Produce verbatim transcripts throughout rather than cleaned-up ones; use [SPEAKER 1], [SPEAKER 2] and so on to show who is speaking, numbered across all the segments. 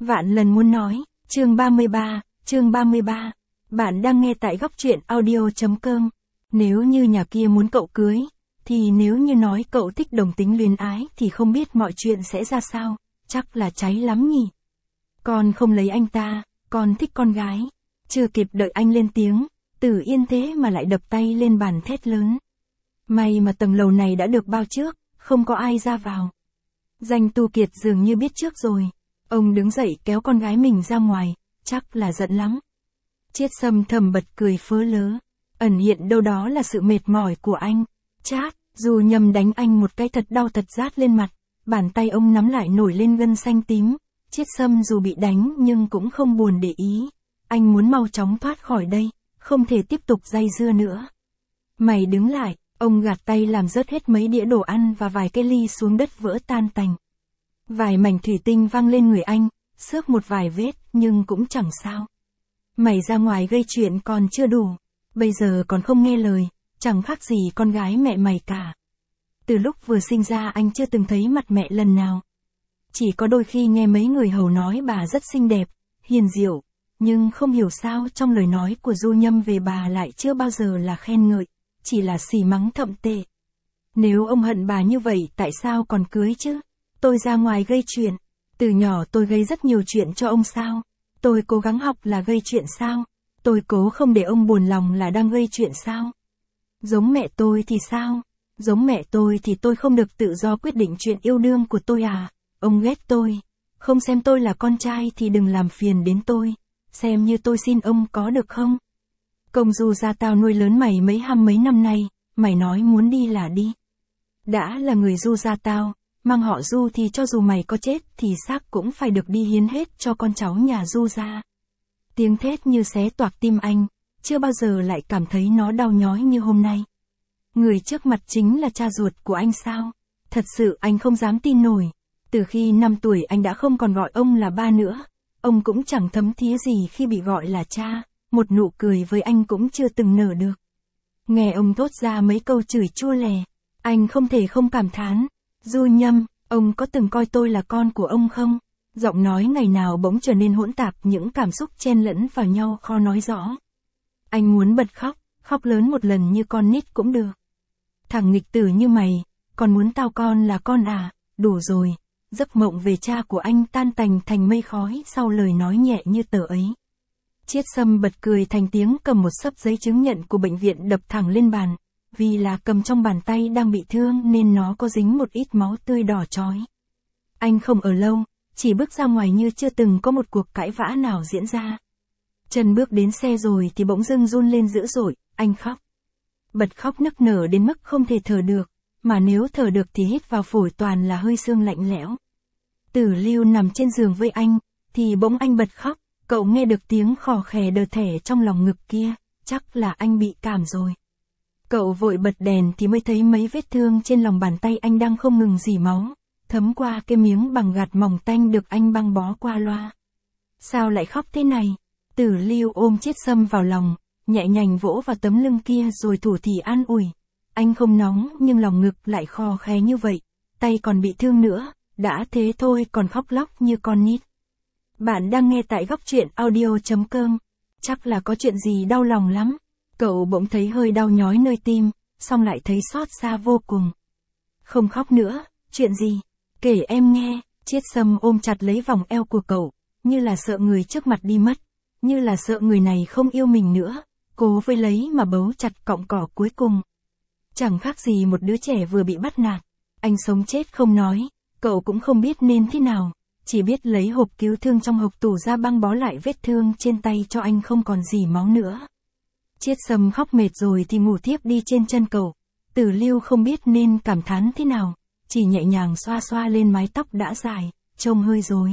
[SPEAKER 1] Vạn lần muốn nói, chương ba mươi ba, chương ba mươi ba. Bạn đang nghe tại góc truyện audio.com. Nếu như nhà kia muốn cậu cưới, thì nếu như nói cậu thích đồng tính luyến ái thì không biết mọi chuyện sẽ ra sao, chắc là cháy lắm nhỉ. Con không lấy anh ta, con thích con gái. Chưa kịp đợi anh lên tiếng, Tử Yên thế mà lại đập tay lên bàn thét lớn. May mà tầng lầu này đã được bao trước, không có ai ra vào. Danh Tu Kiệt dường như biết trước rồi. Ông đứng dậy kéo con gái mình ra ngoài, chắc là giận lắm. Chiết Sâm thầm bật cười phớ lớ. Ẩn hiện đâu đó là sự mệt mỏi của anh. Chát, dù nhầm đánh anh một cái thật đau thật rát lên mặt, bàn tay ông nắm lại nổi lên gân xanh tím. Chiết Sâm dù bị đánh nhưng cũng không buồn để ý. Anh muốn mau chóng thoát khỏi đây, không thể tiếp tục dây dưa nữa. Mày đứng lại, ông gạt tay làm rớt hết mấy đĩa đồ ăn và vài cái ly xuống đất vỡ tan tành. Vài mảnh thủy tinh văng lên người anh, xước một vài vết nhưng cũng chẳng sao. Mày ra ngoài gây chuyện còn chưa đủ, bây giờ còn không nghe lời, chẳng khác gì con gái mẹ mày cả. Từ lúc vừa sinh ra anh chưa từng thấy mặt mẹ lần nào. Chỉ có đôi khi nghe mấy người hầu nói bà rất xinh đẹp, hiền diệu, nhưng không hiểu sao trong lời nói của Du Nhâm về bà lại chưa bao giờ là khen ngợi, chỉ là xì mắng thậm tệ. Nếu ông hận bà như vậy tại sao còn cưới chứ? Tôi ra ngoài gây chuyện, từ nhỏ tôi gây rất nhiều chuyện cho ông sao? Tôi cố gắng học là gây chuyện sao? Tôi cố không để ông buồn lòng là đang gây chuyện sao? Giống mẹ tôi thì sao? Giống mẹ tôi thì tôi không được tự do quyết định chuyện yêu đương của tôi à? Ông ghét tôi, không xem tôi là con trai thì đừng làm phiền đến tôi, xem như tôi xin ông có được không? Công Du gia tao nuôi lớn mày mấy hăm mấy năm nay, mày nói muốn đi là đi. Đã là người Du gia tao, mang họ Du thì cho dù mày có chết thì xác cũng phải được đi hiến hết cho con cháu nhà Du gia. Tiếng thét như xé toạc tim anh, chưa bao giờ lại cảm thấy nó đau nhói như hôm nay. Người trước mặt chính là cha ruột của anh sao? Thật sự anh không dám tin nổi. Từ khi năm tuổi anh đã không còn gọi ông là ba nữa. Ông cũng chẳng thấm thía gì khi bị gọi là cha, một nụ cười với anh cũng chưa từng nở được. Nghe ông thốt ra mấy câu chửi chua lè, anh không thể không cảm thán. Du Nhâm, ông có từng coi tôi là con của ông không? Giọng nói ngày nào bỗng trở nên hỗn tạp, những cảm xúc chen lẫn vào nhau khó nói rõ. Anh muốn bật khóc, khóc lớn một lần như con nít cũng được. Thằng nghịch tử như mày, còn muốn tao con là con à? Đủ rồi. Giấc mộng về cha của anh tan tành thành mây khói sau lời nói nhẹ như tờ ấy. Chiết Sâm bật cười thành tiếng, cầm một xấp giấy chứng nhận của bệnh viện đập thẳng lên bàn. Vì là cầm trong bàn tay đang bị thương nên nó có dính một ít máu tươi đỏ chói. Anh không ở lâu, chỉ bước ra ngoài như chưa từng có một cuộc cãi vã nào diễn ra. Chân bước đến xe rồi thì bỗng dưng run lên dữ dội, anh khóc. Bật khóc nức nở đến mức không thể thở được, mà nếu thở được thì hít vào phổi toàn là hơi sương lạnh lẽo. Tử Lưu nằm trên giường với anh, thì bỗng anh bật khóc, cậu nghe được tiếng khò khè đờ thẻ trong lòng ngực kia, chắc là anh bị cảm rồi. Cậu vội bật đèn thì mới thấy mấy vết thương trên lòng bàn tay anh đang không ngừng rỉ máu, thấm qua cái miếng bằng gạt mỏng tanh được anh băng bó qua loa. Sao lại khóc thế này? Tử Lưu ôm Chiết Sâm vào lòng, nhẹ nhàng vỗ vào tấm lưng kia rồi thủ thỉ an ủi. Anh không nóng nhưng lòng ngực lại khò khè như vậy, tay còn bị thương nữa, đã thế thôi còn khóc lóc như con nít. Bạn đang nghe tại góc truyện audio.com. Chắc là có chuyện gì đau lòng lắm. Cậu bỗng thấy hơi đau nhói nơi tim, xong lại thấy xót xa vô cùng. Không khóc nữa, chuyện gì? Kể em nghe. Chiết Sâm ôm chặt lấy vòng eo của cậu, như là sợ người trước mặt đi mất, như là sợ người này không yêu mình nữa, cố với lấy mà bấu chặt cọng cỏ cuối cùng. Chẳng khác gì một đứa trẻ vừa bị bắt nạt. Anh sống chết không nói, cậu cũng không biết nên thế nào, chỉ biết lấy hộp cứu thương trong hộc tủ ra băng bó lại vết thương trên tay cho anh không còn gì máu nữa. Chiết Sâm khóc mệt rồi thì ngủ thiếp đi trên chân cậu. Tử Lưu không biết nên cảm thán thế nào, chỉ nhẹ nhàng xoa xoa lên mái tóc đã dài, trông hơi rối.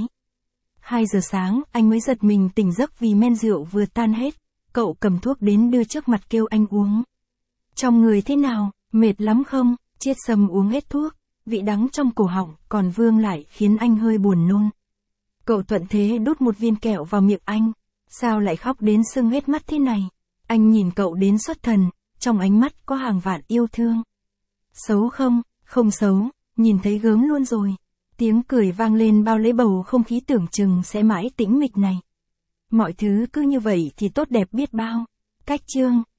[SPEAKER 1] Hai giờ sáng anh mới giật mình tỉnh giấc vì men rượu vừa tan hết. Cậu cầm thuốc đến đưa trước mặt kêu anh uống. Trong người thế nào, mệt lắm không? Chiết Sâm uống hết thuốc, vị đắng trong cổ họng còn vương lại khiến anh hơi buồn nôn. Cậu thuận thế đút một viên kẹo vào miệng anh. Sao lại khóc đến sưng hết mắt thế này? Anh nhìn cậu đến xuất thần, trong ánh mắt có hàng vạn yêu thương. Xấu không? Không xấu, nhìn thấy gớm luôn rồi. Tiếng cười vang lên bao lấy bầu không khí tưởng chừng sẽ mãi tĩnh mịch này. Mọi thứ cứ như vậy thì tốt đẹp biết bao. Cách chương